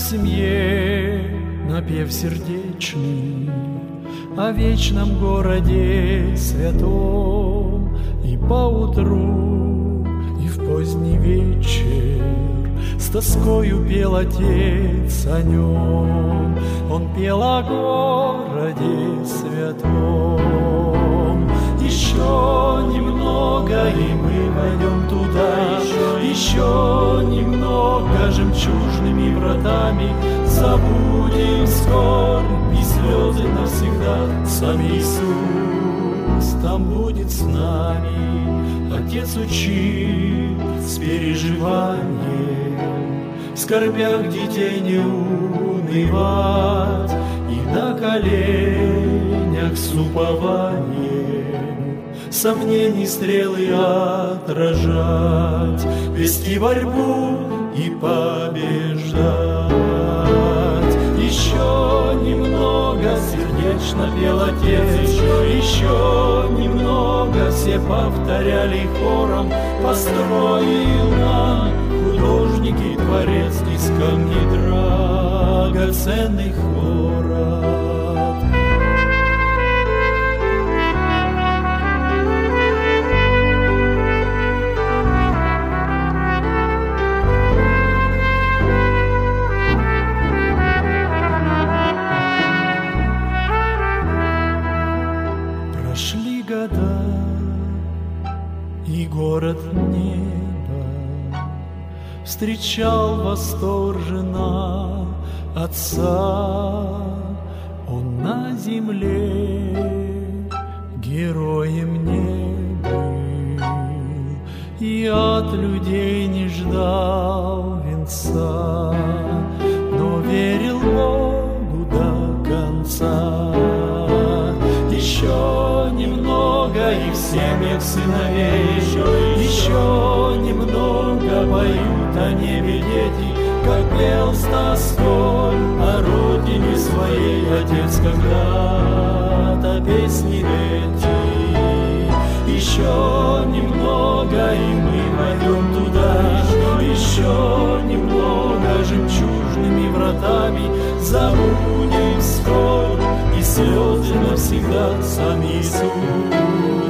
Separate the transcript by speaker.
Speaker 1: семье напев сердечный о вечном городе святом, и поутру, и в поздний вечер с тоскою пел отец о нем. Он пел о городе святом. Еще немного, и мы войдем туда. Еще немного, жемчужными вратами забудем скорбь и слезы навсегда. Сам Иисус там будет с нами. Отец учит с переживанием, в скорбях детей не унывать и на коленях с упованием сомнений стрелы отражать, вести борьбу и побеждать. Еще немного, сердечно пел отец, еще немного, все повторяли хором, построил нам художник и творец из камней драгоценных город. Прошли года, и город неба встречал восторженно Отца. Он на земле героем не был и от людей не ждал венца, но верил Богу до конца. Еще немного, и в семьях сыновей еще немного поют о небе дети, как пел с тоской о родине своей отец когда-то песни эти. Еще немного, и мы войдем туда. Еще немного, жемчужными вратами забудем скорбь и слезы навсегда. Сам Иисус